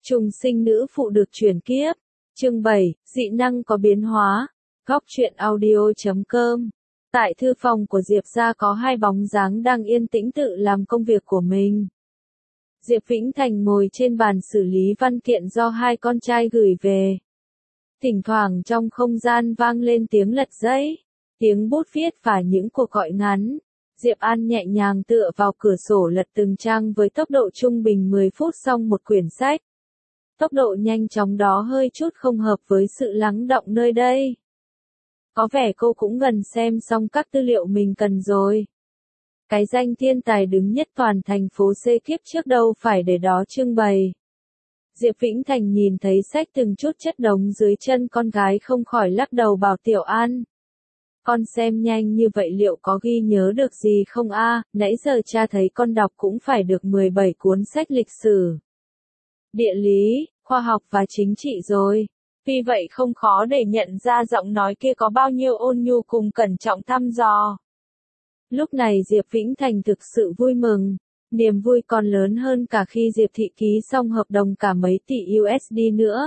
Trùng sinh nữ phụ được chuyển kiếp. Chương 7, dị năng có biến hóa. Góc truyện audio.com. Tại thư phòng của Diệp gia có hai bóng dáng đang yên tĩnh tự làm công việc của mình. Diệp Vĩnh Thành ngồi trên bàn xử lý văn kiện do hai con trai gửi về. Thỉnh thoảng trong không gian vang lên tiếng lật giấy, tiếng bút viết và những cuộc gọi ngắn. Diệp An nhẹ nhàng tựa vào cửa sổ lật từng trang với tốc độ trung bình 10 phút xong một quyển sách. Tốc độ nhanh chóng đó hơi chút không hợp với sự lắng đọng nơi đây. Có vẻ cô cũng gần xem xong các tư liệu mình cần rồi. Cái danh thiên tài đứng nhất toàn thành phố C kiếp trước đâu phải để đó trưng bày. Diệp Vĩnh Thành nhìn thấy sách từng chút chất đống dưới chân con gái không khỏi lắc đầu bảo Tiểu An. Con xem nhanh như vậy liệu có ghi nhớ được gì không a? Nãy giờ cha thấy con đọc cũng phải được 17 cuốn sách lịch sử, địa lý, khoa học và chính trị rồi. Vì vậy không khó để nhận ra giọng nói kia có bao nhiêu ôn nhu cùng cẩn trọng thăm dò. Lúc này Diệp Vĩnh Thành thực sự vui mừng. Niềm vui còn lớn hơn cả khi Diệp Thị ký xong hợp đồng cả mấy tỷ USD nữa.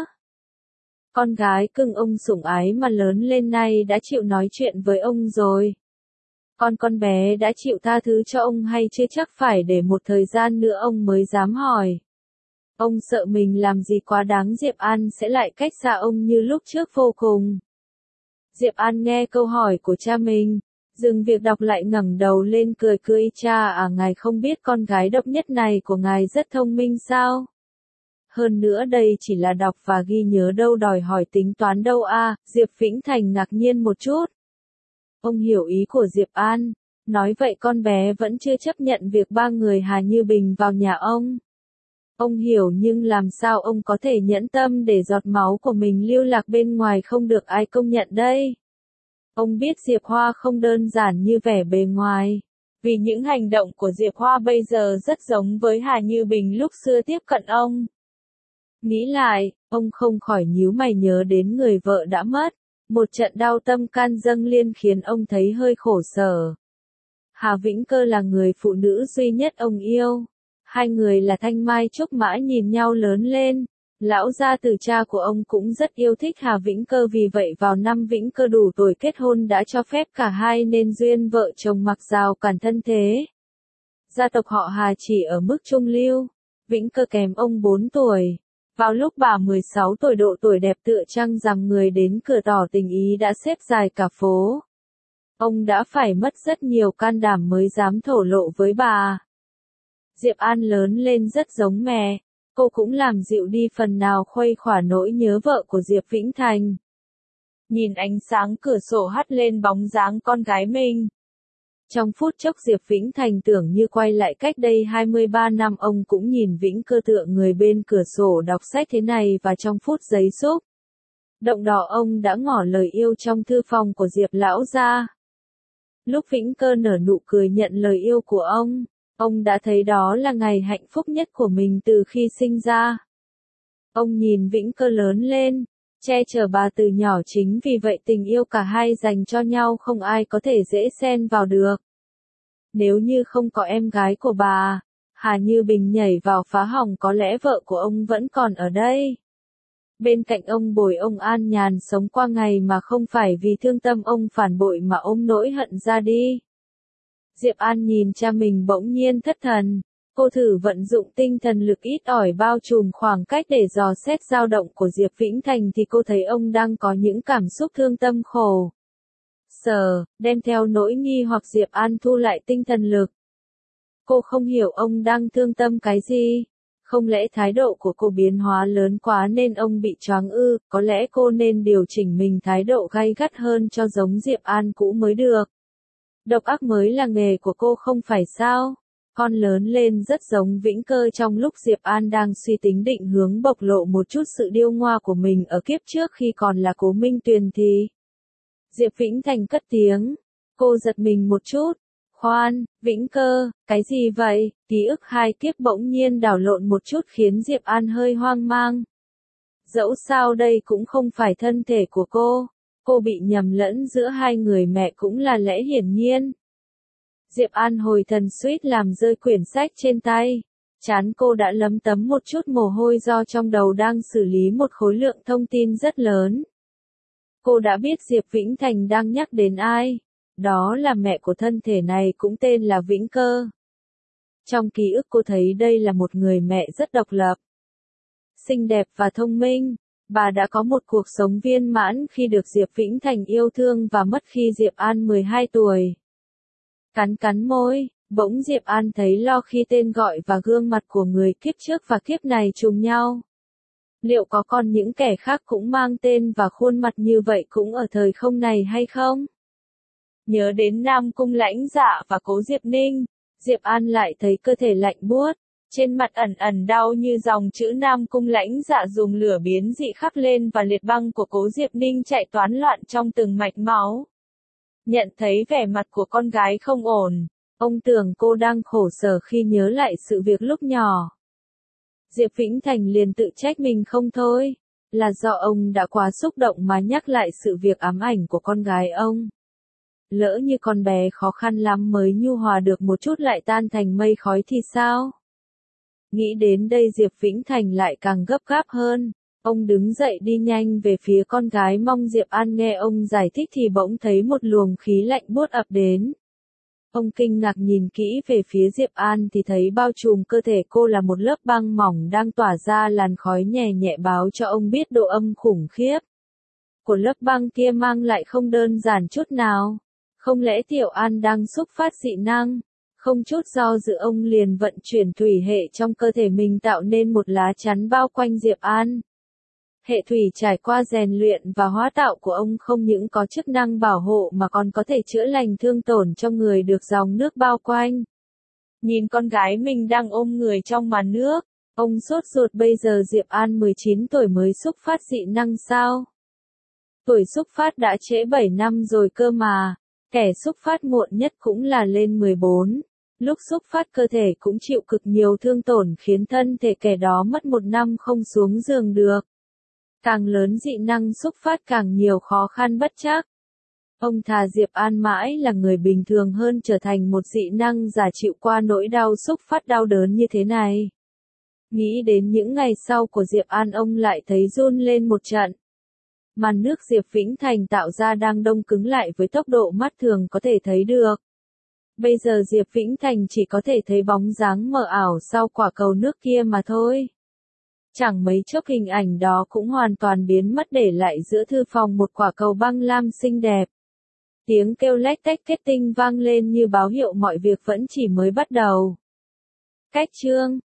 Con gái cưng ông sủng ái mà lớn lên nay đã chịu nói chuyện với ông rồi. Con bé đã chịu tha thứ cho ông hay chưa chắc phải để một thời gian nữa ông mới dám hỏi. Ông sợ mình làm gì quá đáng Diệp An sẽ lại cách xa ông như lúc trước vô cùng. Diệp An nghe câu hỏi của cha mình, dừng việc đọc lại ngẩng đầu lên cười cười cha à ngài không biết con gái độc nhất này của ngài rất thông minh sao? Hơn nữa đây chỉ là đọc và ghi nhớ đâu đòi hỏi tính toán đâu a. Diệp Vĩnh Thành ngạc nhiên một chút. Ông hiểu ý của Diệp An, nói vậy con bé vẫn chưa chấp nhận việc ba người Hà Như Bình vào nhà ông. Ông hiểu nhưng làm sao ông có thể nhẫn tâm để giọt máu của mình lưu lạc bên ngoài không được ai công nhận đây? Ông biết Diệp Hoa không đơn giản như vẻ bề ngoài. Vì những hành động của Diệp Hoa bây giờ rất giống với Hà Như Bình lúc xưa tiếp cận ông. Nghĩ lại, ông không khỏi nhíu mày nhớ đến người vợ đã mất. Một trận đau tâm can dâng lên khiến ông thấy hơi khổ sở. Hà Vĩnh Cơ là người phụ nữ duy nhất ông yêu. Hai người là thanh mai trúc mã nhìn nhau lớn lên. Lão gia tử cha của ông cũng rất yêu thích Hà Vĩnh Cơ vì vậy vào năm Vĩnh Cơ đủ tuổi kết hôn đã cho phép cả hai nên duyên vợ chồng mặc rào cản thân thế. Gia tộc họ Hà chỉ ở mức trung lưu. Vĩnh Cơ kèm ông 4 tuổi. Vào lúc bà 16 tuổi độ tuổi đẹp tựa trăng rằm người đến cửa tỏ tình ý đã xếp dài cả phố. Ông đã phải mất rất nhiều can đảm mới dám thổ lộ với bà. Diệp An lớn lên rất giống mẹ. Cô cũng làm dịu đi phần nào khuây khỏa nỗi nhớ vợ của Diệp Vĩnh Thành. Nhìn ánh sáng cửa sổ hắt lên bóng dáng con gái mình. Trong phút chốc Diệp Vĩnh Thành tưởng như quay lại cách đây 23 năm ông cũng nhìn Vĩnh Cơ tựa người bên cửa sổ đọc sách thế này và trong phút giây xúc động đó ông đã ngỏ lời yêu trong thư phòng của Diệp lão gia. Lúc Vĩnh Cơ nở nụ cười nhận lời yêu của ông đã thấy đó là ngày hạnh phúc nhất của mình từ khi sinh ra. Ông nhìn Vĩnh Cơ lớn lên, che chở bà từ nhỏ chính vì vậy tình yêu cả hai dành cho nhau không ai có thể dễ xen vào được. Nếu như không có em gái của bà, Hà Như Bình nhảy vào phá hỏng có lẽ vợ của ông vẫn còn ở đây. Bên cạnh ông bồi ông an nhàn sống qua ngày mà không phải vì thương tâm ông phản bội mà ôm nỗi hận ra đi. Diệp An nhìn cha mình bỗng nhiên thất thần. Cô thử vận dụng tinh thần lực ít ỏi bao trùm khoảng cách để dò xét dao động của Diệp Vĩnh Thành thì cô thấy ông đang có những cảm xúc thương tâm khổ sở, đem theo nỗi nghi hoặc Diệp An thu lại tinh thần lực. Cô không hiểu ông đang thương tâm cái gì. Không lẽ thái độ của cô biến hóa lớn quá nên ông bị choáng ư? Có lẽ cô nên điều chỉnh mình thái độ gay gắt hơn cho giống Diệp An cũ mới được. Độc ác mới là nghề của cô không phải sao? Con lớn lên rất giống Vĩnh Cơ trong lúc Diệp An đang suy tính định hướng bộc lộ một chút sự điêu ngoa của mình ở kiếp trước khi còn là Cố Minh Tuyền thì. Diệp Vĩnh Thành cất tiếng. Cô giật mình một chút. Khoan, Vĩnh Cơ, cái gì vậy? Ký ức hai kiếp bỗng nhiên đảo lộn một chút khiến Diệp An hơi hoang mang. Dẫu sao đây cũng không phải thân thể của cô. Cô bị nhầm lẫn giữa hai người mẹ cũng là lẽ hiển nhiên. Diệp An hồi thần suýt làm rơi quyển sách trên tay. Trán cô đã lấm tấm một chút mồ hôi do trong đầu đang xử lý một khối lượng thông tin rất lớn. Cô đã biết Diệp Vĩnh Thành đang nhắc đến ai. Đó là mẹ của thân thể này cũng tên là Vĩnh Cơ. Trong ký ức cô thấy đây là một người mẹ rất độc lập, xinh đẹp và thông minh. Bà đã có một cuộc sống viên mãn khi được Diệp Vĩnh Thành yêu thương và mất khi Diệp An 12 tuổi. Cắn cắn môi, bỗng Diệp An thấy lo khi tên gọi và gương mặt của người kiếp trước và kiếp này trùng nhau. Liệu có còn những kẻ khác cũng mang tên và khuôn mặt như vậy cũng ở thời không này hay không? Nhớ đến Nam Cung Lãnh Dạ và Cố Diệp Ninh, Diệp An lại thấy cơ thể lạnh buốt, trên mặt ẩn ẩn đau như dòng chữ Nam Cung Lãnh Dạ dùng lửa biến dị khắc lên và liệt băng của Cố Diệp Ninh chạy toán loạn trong từng mạch máu. Nhận thấy vẻ mặt của con gái không ổn, ông tưởng cô đang khổ sở khi nhớ lại sự việc lúc nhỏ. Diệp Vĩnh Thành liền tự trách mình không thôi, là do ông đã quá xúc động mà nhắc lại sự việc ám ảnh của con gái ông. Lỡ như con bé khó khăn lắm mới nhu hòa được một chút lại tan thành mây khói thì sao? Nghĩ đến đây Diệp Vĩnh Thành lại càng gấp gáp hơn. Ông đứng dậy đi nhanh về phía con gái mong Diệp An nghe ông giải thích thì bỗng thấy một luồng khí lạnh buốt ập đến. Ông kinh ngạc nhìn kỹ về phía Diệp An thì thấy bao trùm cơ thể cô là một lớp băng mỏng đang tỏa ra làn khói nhẹ nhẹ báo cho ông biết độ âm khủng khiếp của lớp băng kia mang lại không đơn giản chút nào. Không lẽ Tiểu An đang xúc phát dị năng? Không chút do dự ông liền vận chuyển thủy hệ trong cơ thể mình tạo nên một lá chắn bao quanh Diệp An. Hệ thủy trải qua rèn luyện và hóa tạo của ông không những có chức năng bảo hộ mà còn có thể chữa lành thương tổn cho người được dòng nước bao quanh. Nhìn con gái mình đang ôm người trong màn nước, ông sốt ruột bây giờ Diệp An 19 tuổi mới xúc phát dị năng sao? Tuổi xúc phát đã trễ 7 năm rồi cơ mà, kẻ xúc phát muộn nhất cũng là lên 14. Lúc xúc phát cơ thể cũng chịu cực nhiều thương tổn khiến thân thể kẻ đó mất 1 năm không xuống giường được. Càng lớn dị năng xúc phát càng nhiều khó khăn bất trắc. Ông thà Diệp An mãi là người bình thường hơn trở thành một dị năng giả chịu qua nỗi đau xúc phát đau đớn như thế này. Nghĩ đến những ngày sau của Diệp An ông lại thấy run lên một trận. Màn nước Diệp Vĩnh Thành tạo ra đang đông cứng lại với tốc độ mắt thường có thể thấy được. Bây giờ Diệp Vĩnh Thành chỉ có thể thấy bóng dáng mờ ảo sau quả cầu nước kia mà thôi. Chẳng mấy chốc hình ảnh đó cũng hoàn toàn biến mất để lại giữa thư phòng một quả cầu băng lam xinh đẹp. Tiếng kêu lách tách kết tinh vang lên như báo hiệu mọi việc vẫn chỉ mới bắt đầu. Cách chương